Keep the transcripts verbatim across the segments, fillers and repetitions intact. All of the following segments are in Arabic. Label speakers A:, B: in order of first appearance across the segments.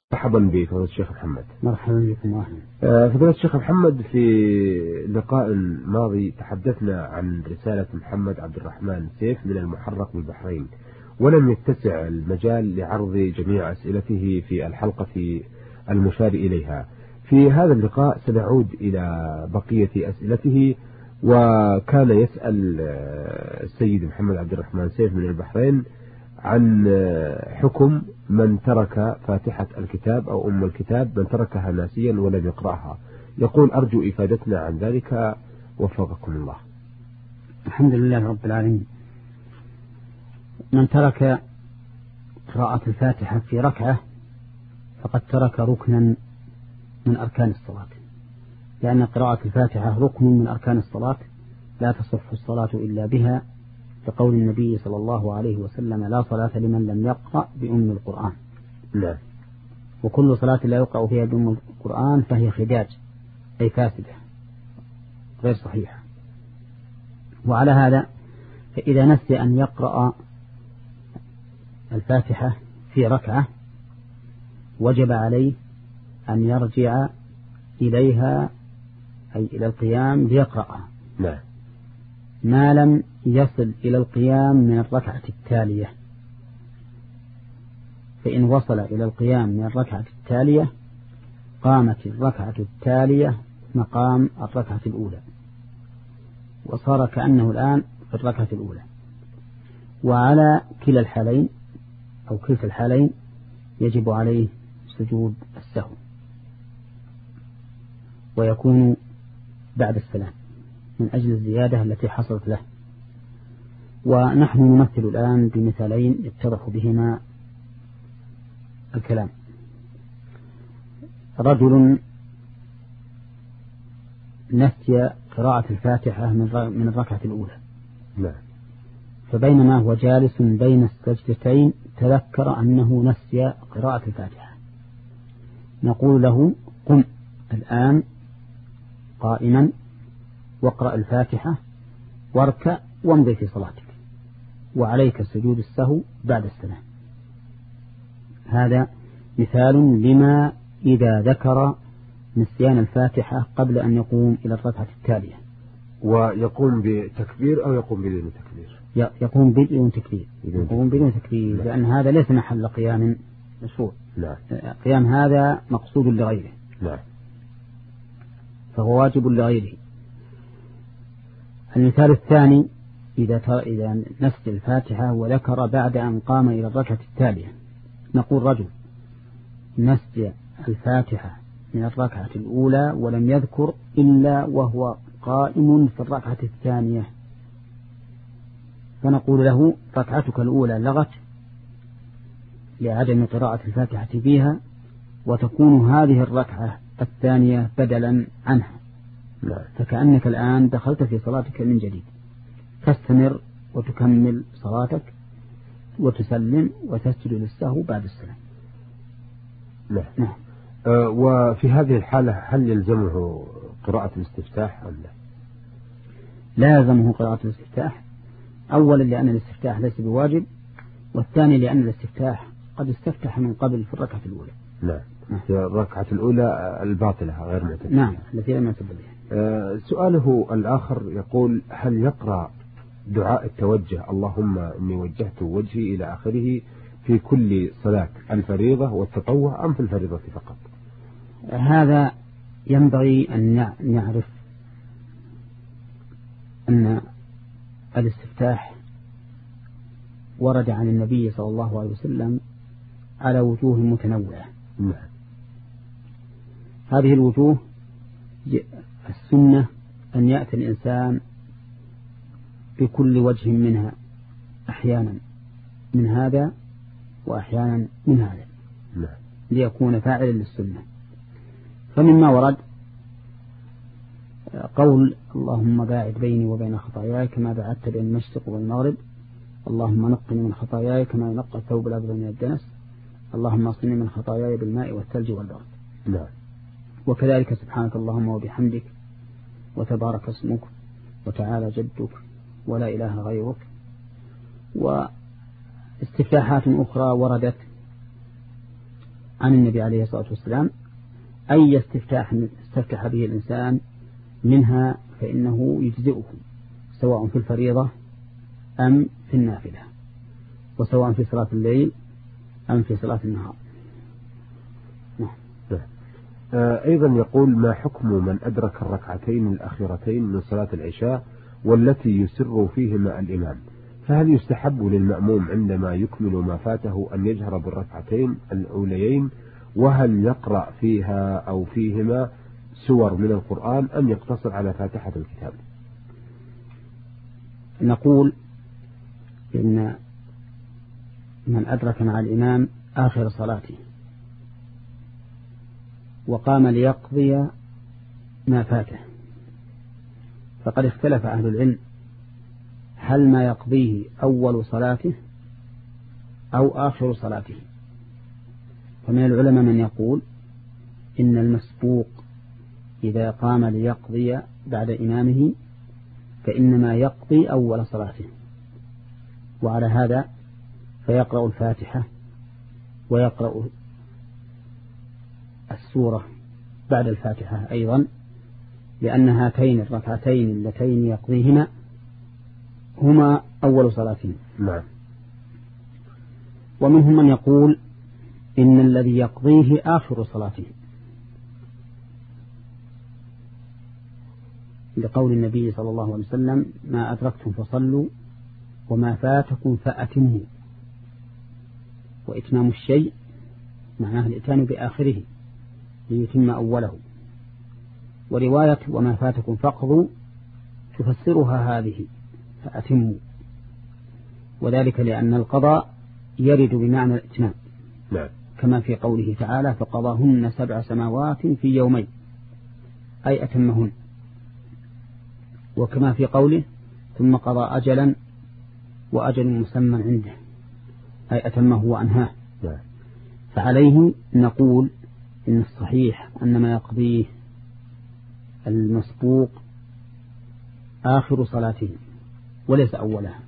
A: مرحبا بفضيلة الشيخ محمد.
B: مرحبا بكم واحد.
A: فضيلة الشيخ محمد، في لقاء ماضي تحدثنا عن رسالة محمد عبد الرحمن سيف من المحرق بالبحرين، ولم يتسع المجال لعرض جميع أسئلته في الحلقة المشار إليها. في هذا اللقاء سنعود إلى بقية أسئلته، وكان يسأل السيد محمد عبد الرحمن سيف من البحرين عن حكم من ترك فاتحة الكتاب أو أم الكتاب، من تركها ناسيا ولم يقرأها. يقول: أرجو إفادتنا عن ذلك وفقكم الله.
B: الحمد لله رب العالمين. من ترك قراءة الفاتحة في ركعة فقد ترك ركنا من أركان الصلاة، لأن قراءة الفاتحة ركن من أركان الصلاة، لا تصح الصلاة إلا بها، لقول النبي صلى الله عليه وسلم: لا صلاة لمن لم يقرأ بأم القرآن.
A: لا.
B: وكل صلاة لا يقرأ فيها بأم القرآن فهي خداج، أي فاسدة غير صحيحة. وعلى هذا فإذا نسي أن يقرأ الفاتحة في ركعة وجب عليه أن يرجع إليها، أي إلى القيام ليقرأها.
A: لا.
B: ما لم يصل إلى القيام من الركعة التالية، فإن وصل إلى القيام من الركعة التالية قامت الركعة التالية مقام الركعة الأولى، وصار كأنه الآن في الركعة الأولى. وعلى كلا الحالين أو كلتا الحالين يجب عليه سجود السهو، ويكون بعد السلام من أجل الزيادة التي حصلت له. ونحن نمثل الآن بمثالين يتضح بهما الكلام. رجل نسي قراءة الفاتحة من الركعة الأولى،
A: لا.
B: فبينما هو جالس بين السجدتين تذكر أنه نسي قراءة الفاتحة، نقول له: قم الآن قائما واقرأ الفاتحة واركع وامضي في صلاتك، وعليك سجود السهو بعد السلام. هذا مثال لما إذا ذكر نسيان الفاتحة قبل أن يقوم إلى الركعة التالية.
A: ويقوم بتكبير أو يقوم بدون تكبير؟
B: يقوم بدون تكبير. يقوم بدون تكبير، لأن هذا ليس محل قيام مشروع.
A: لا.
B: قيام هذا مقصود لغيره.
A: لا.
B: فهو واجب لغيره. المثال الثاني: إذا إذا نسي الفاتحة وذكر بعد أن قام إلى الركعة التالية، نقول: رجل نسي الفاتحة من الركعة الأولى ولم يذكر إلا وهو قائم في الركعة الثانية، فنقول له: ركعتك الأولى لغت لعدم قراءة الفاتحة فيها، وتكون هذه الركعة الثانية بدلا عنها.
A: لا.
B: فكأنك الآن دخلت في صلاتك من جديد، تستمر وتكمل صلاتك وتسلم وتسجد للسهو بعد السلام.
A: لا.
B: نعم.
A: أه وفي هذه الحالة هل يلزمه قراءة الاستفتاح أم لا؟
B: لا يلزمه قراءة الاستفتاح، أولا لأن الاستفتاح ليس بواجب، والثاني لأن الاستفتاح قد استفتح من قبل في الركعة الأولى.
A: لا. في الركعة الأولى الباطلة غير معتدلة.
B: نعم، التي لم يعتد بها.
A: أه سؤاله الآخر يقول: هل يقرأ دعاء التوجه اللهم إني وجهت وجهي إلى آخره في كل صلاة، الفريضة والتطوع، أم في الفريضة فقط؟
B: هذا ينبغي أن نعرف أن الاستفتاح ورد عن النبي صلى الله عليه وسلم على وجوه متنوعة.
A: نعم.
B: هذه الوجوه السنة أن يأتي الإنسان بكل وجه منها، أحيانا من هذا وأحيانا من هذا.
A: نعم.
B: ليكون فاعلا للسنة. فمما ورد قول: اللهم باعد بيني وبين خطاياي كما باعدت بين المشرق والمغرب، اللهم نقني من خطاياي كما ينقى الثوب الأبيض من الدنس، اللهم اصلني من خطاياي بالماء والثلج والبرد.
A: نعم.
B: وكذلك سبحانك اللهم وبحمدك وتبارك اسمك وتعالى جدك ولا إله غيرك. واستفتاحات أخرى وردت عن النبي عليه الصلاة والسلام أي استفتاح استفتح به الإنسان منها فإنه يجزئه، سواء في الفريضة أم في النافلة، وسواء في صلاة الليل أم في صلاة النهار.
A: نعم. أيضا يقول: ما حكم من أدرك الركعتين الأخيرتين من صلاة العشاء والتي يسر فيهما الإمام؟ فهل يستحب للمأموم عندما يكمل ما فاته أن يجهر بالركعتين الأوليين؟ وهل يقرأ فيها أو فيهما سور من القرآن أم يقتصر على فاتحة الكتاب؟
B: نقول إن من أدرك مع الإمام آخر صلاته وقام ليقضي ما فاته فقد اختلف أهل العلم هل ما يقضيه أول صلاته أو آخر صلاته. فمن العلماء من يقول إن المسبوق إذا قام ليقضي بعد إمامه فإنما يقضي أول صلاته، وعلى هذا فيقرأ الفاتحة ويقرأ السورة بعد الفاتحة أيضا، لأن هاتين الركعتين اللتين يقضيهما هما أول صلاتين.
A: نعم.
B: ومنهم من يقول إن الذي يقضيه آخر صلاته، لقول النبي صلى الله عليه وسلم: ما أدركتم فصلوا وما فاتكم فأتموا. وإتمام الشيء معناه الإتيان بآخره ليتم أوله. ورواية وما فاتكم فاقضوا تفسرها هذه فأتموا، وذلك لأن القضاء يرد بمعنى الإتمام.
A: نعم.
B: كما في قوله تعالى: فقضاهن سبع سماوات في يومين، أي أتمهن. وكما في قوله: ثم قضى أجلا وأجل مسمى عنده، أي أتمه وأنهاه.
A: نعم.
B: فعليه نقول إن الصحيح أن ما يقضيه المسبوق آخر صلاته وليس أولها.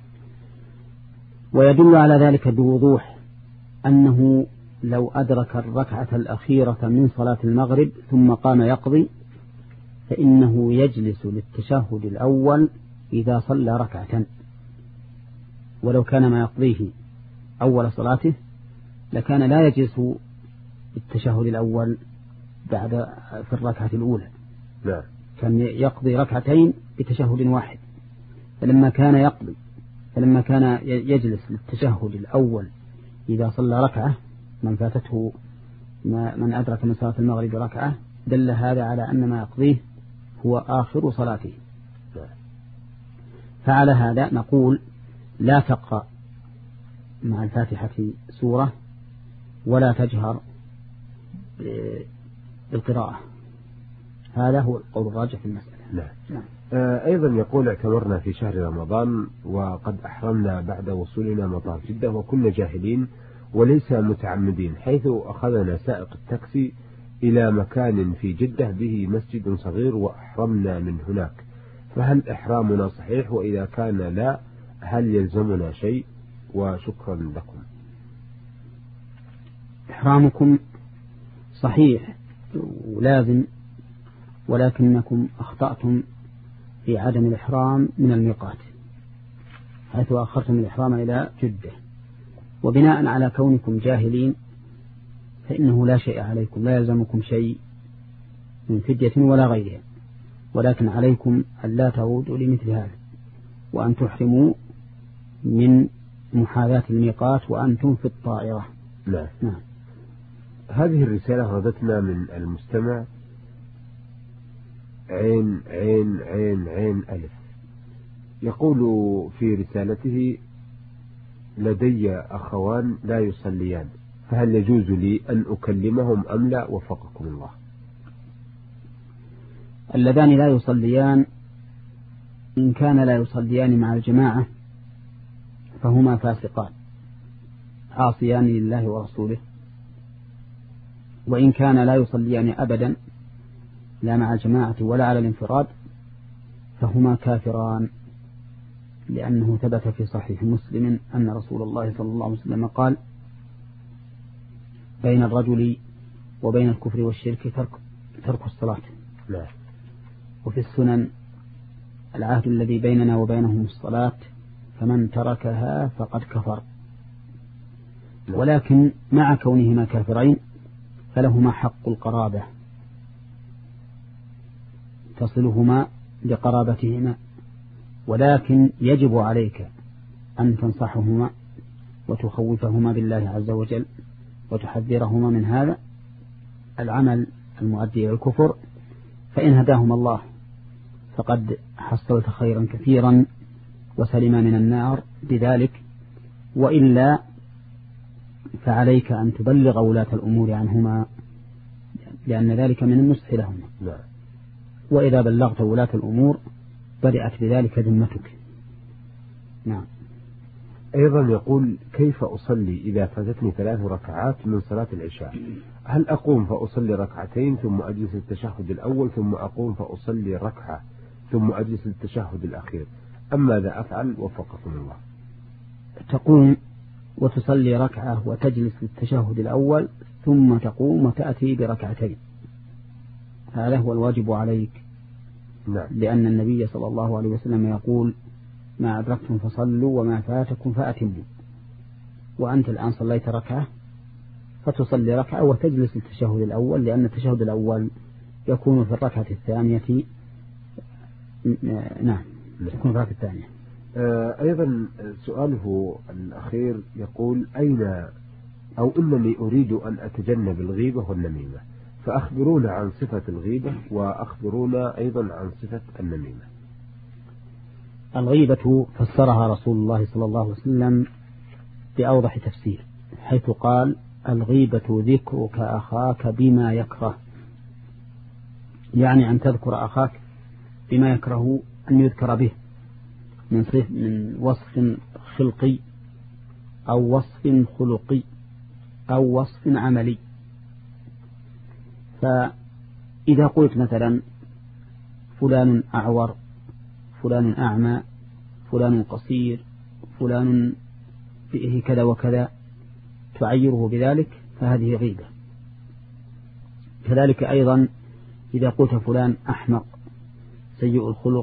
B: ويدل على ذلك بوضوح أنه لو أدرك الركعة الأخيرة من صلاة المغرب ثم قام يقضي فإنه يجلس للتشهد الأول إذا صلى ركعة، ولو كان ما يقضيه أول صلاته لكان لا يجلس للتشهد الأول بعد في الركعة الأولى.
A: لا.
B: كان يقضي ركعتين بتشهد واحد، فلما كان يقضي فلما كان يجلس للتشهد الأول إذا صلى ركعة من فاتته من أدرك من صلاة المغرب ركعة دل هذا على أن ما يقضيه هو آخر صلاته. فعلى هذا نقول لا تقرأ مع الفاتحة سورة ولا تجهر بالقراءة. هذا هو القول الراجح في المسألة.
A: نعم. نعم. أيضا يقول: اعتمرنا في شهر رمضان وقد أحرمنا بعد وصولنا مطار جدة وكنا جاهلين وليس متعمدين، حيث أخذنا سائق التاكسي إلى مكان في جدة به مسجد صغير وأحرمنا من هناك، فهل إحرامنا صحيح؟ وإذا كان لا هل يلزمنا شيء؟ وشكرا لكم.
B: إحرامكم صحيح ولازم، ولكنكم أخطأتم في عدم الإحرام من الميقات حيث أخرتم الإحرام إلى جدة، وبناء على كونكم جاهلين فإنه لا شيء عليكم، لا يلزمكم شيء من فدية ولا غيرها، ولكن عليكم أن لا تعودوا لمثل هذا وأن تحرموا من محاذاة الميقات وأنتم في الطائرة.
A: لا.
B: نعم.
A: هذه الرسالة وردتنا من المستمع عين عين عين عين ألف، يقول في رسالته: لدي أخوان لا يصليان، فهل يجوز لي أن أكلمهم أم لا؟ وفقكم الله.
B: اللذان لا يصليان إن كان لا يصليان مع الجماعة فهما فاسقان عاصيان لله ورسوله، وإن كان لا يصليان أبدا لا مع الجماعة ولا على الانفراد فهما كافران، لأنه ثبت في صحيح مسلم أن رسول الله صلى الله عليه وسلم قال: بين الرجل وبين الكفر والشرك ترك, ترك الصلاة.
A: لا.
B: وفي السنن العهد الذي بيننا وبينهم الصلاة فمن تركها فقد كفر. لا. ولكن مع كونهما كافرين فلهما حق القرابة تصلهما لقرابتهما، ولكن يجب عليك أن تنصحهما وتخوفهما بالله عز وجل وتحذرهما من هذا العمل المؤدي إلى الكفر، فإن هداهما الله فقد حصلت خيرا كثيرا وسلما من النار بذلك، وإلا فعليك أن تبلغ ولاة الأمور عنهما لأن ذلك من النصح لهما.
A: لا.
B: وإذا بلغت ولاة الأمور بدأت بذلك ذمتك. نعم.
A: أيضا يقول: كيف أصلي إذا فاتتني ثلاث ركعات من صلاة العشاء؟ هل أقوم فأصلي ركعتين ثم أجلس التشهد الأول ثم أقوم فأصلي ركعة ثم أجلس التشهد الأخير، أم ماذا أفعل وفقكم الله؟
B: تقوم وتصلي ركعة وتجلس للتشهد الأول ثم تقوم وتأتي بركعتين، هذا هو الواجب عليك.
A: نعم.
B: لأن النبي صلى الله عليه وسلم يقول: ما أدركتم فصلوا وما فاتكم فأتموا. وأنت الآن صليت ركعة فتصلي ركعة وتجلس التشهد الأول، لأن التشهد الأول يكون في الركعة الثانية. نعم يكون في الركعة الثانية.
A: أيضا سؤاله الأخير يقول: أين أو إنني أريد أن أتجنب الغيبة والنميمة، فأخبرونا عن صفة الغيبة وأخبرونا أيضا عن صفة النميمة.
B: الغيبة فسرها رسول الله صلى الله عليه وسلم بأوضح تفسير، حيث قال: الغيبة ذكرك أخاك بما يكره، يعني أن تذكر أخاك بما يكره أن يذكر به من صف من وصف خلقي أو وصف خلقي أو وصف عملي. فإذا قلت مثلا فلان أعور، فلان أعمى، فلان قصير، فلان فيه كذا وكذا، تعيره بذلك فهذه غيبة. كذلك أيضا إذا قلت فلان أحمق سيء الخلق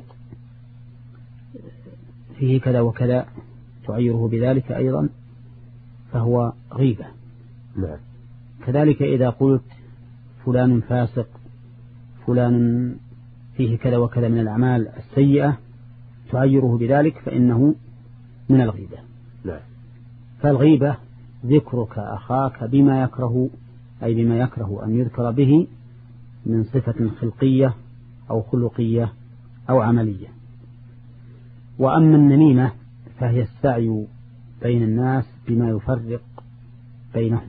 B: فيه كذا وكذا، تعيره بذلك أيضا فهو غيبة.
A: نعم.
B: كذلك إذا قلت فلان فاسق، فلان فيه كذا وكذا من الأعمال السيئة، تعيره بذلك فإنه من الغيبة.
A: نعم.
B: فالغيبة ذكرك أخاك بما يكره، أي بما يكره أن يذكر به من صفة خلقية أو خلقية أو عملية. وأما النميمة فهي السعي بين الناس بما يفرق بينهم،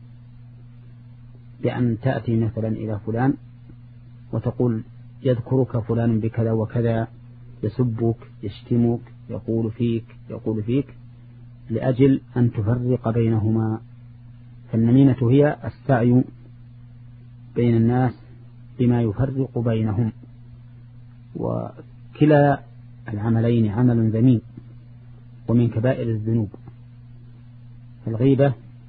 B: بأن تأتي مثلا إلى فلان وتقول يذكرك فلان بكذا وكذا، يسبك، يشتمك، يقول فيك يقول فيك لأجل أن تفرق بينهما. فالنميمة هي السعي بين الناس بما يفرق بينهم، وكلا العملين عمل ذميم ومن كبائر الذنوب. الغيبة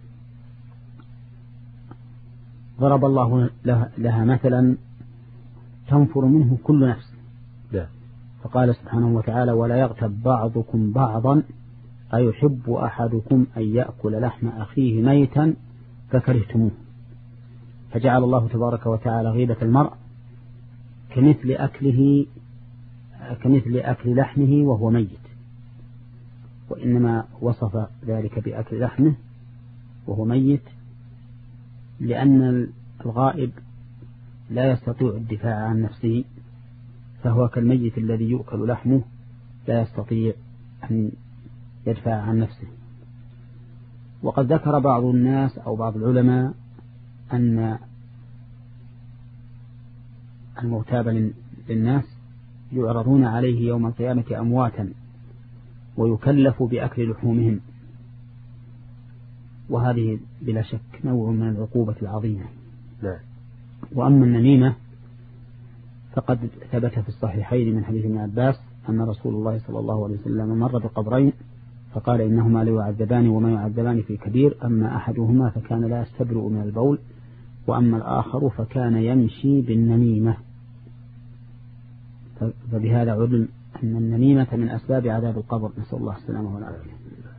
B: ضرب الله لها مثلا تنفر منه كل نفس، فقال سبحانه وتعالى: ولا يغتب بعضكم بعضا أيحب أحدكم أن يأكل لحم أخيه ميتا فكرهتموه. فجعل الله تبارك وتعالى غيبة المرء كمثل أكله كمثل أكل لحمه وهو ميت، وإنما وصف ذلك بأكل لحمه وهو ميت لأن الغائب لا يستطيع الدفاع عن نفسه، فهو كالميت الذي يؤكل لحمه لا يستطيع أن يدفع عن نفسه. وقد ذكر بعض الناس أو بعض العلماء أن المغتاب للناس يعرضون عليه يوم القيامة أمواتا ويكلف بأكل لحومهم، وهذه بلا شك نوع من العقوبة العظيمة.
A: لا.
B: وأما النميمة فقد ثبت في الصحيحين من حديث ابن عباس أن رسول الله صلى الله عليه وسلم مر بقبرين فقال إنهما لا يعذبان وما يعذبان في كبير، أما أحدهما فكان لا يستبرئ من البول، وأما الآخر فكان يمشي بالنميمة. فبهذا علم أن النميمة من أسباب عذاب القبر، نسأل الله السلامة والعافية.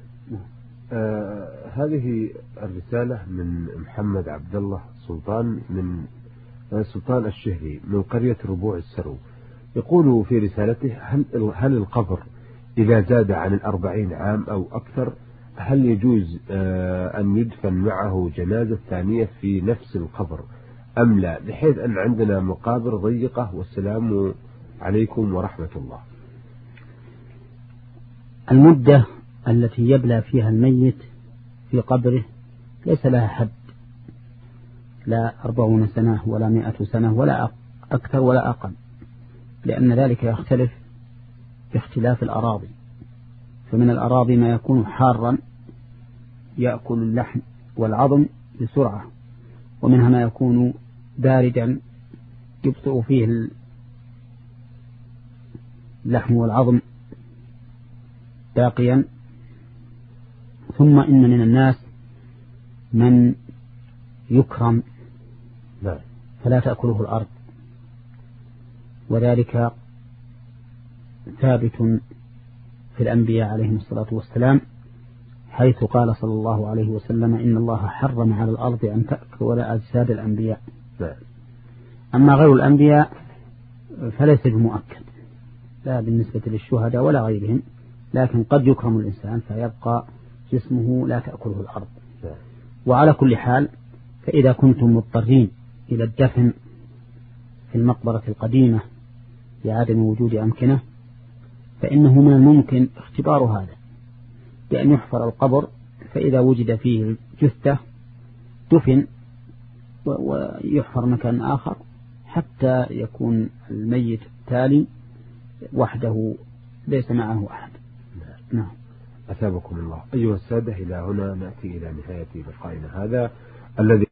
A: آه هذه الرسالة من محمد عبد الله سلطان من سلطان الشهري من قرية ربوع السرو، يقول في رسالته: هل هل القبر إذا زاد عن الأربعين عام أو أكثر هل يجوز آه أن يدفن معه جنازة ثانية في نفس القبر أم لا، بحيث أن عندنا مقابر ضيقة، والسلام عليكم ورحمة الله.
B: المدة التي يبلى فيها الميت في قبره ليس لها حد، لا أربعون سنة ولا مائة سنة ولا أكثر ولا أقل، لأن ذلك يختلف باختلاف الأراضي. فمن الأراضي ما يكون حارا يأكل اللحم والعظم بسرعة، ومنها ما يكون باردا يبطئ فيه اللحم والعظم باقيا. ثم إن من الناس من يكرم فلا تأكله الأرض، وذلك ثابت في الأنبياء عليهم الصلاة والسلام، حيث قال صلى الله عليه وسلم: إن الله حرم على الأرض أن تأكل أجساد الأنبياء. أما غير الأنبياء فليس بمؤكد، لا بالنسبة للشهداء ولا غيرهم، لكن قد يكرم الإنسان فيبقى جسمه لا تأكله الأرض. وعلى كل حال، فإذا كنتم مضطرين إلى الدفن في المقبرة القديمة لعدم وجود أمكنة، فإنه من الممكن اختبار هذا بأن يحفر القبر، فإذا وجد فيه جثة دفن ويحفر مكان آخر حتى يكون الميت التالي وحده ليس معه أحد. نعم.
A: أثابكم الله. أيها السادة، إلى هنا نأتي إلى نهاية لقائنا هذا الذي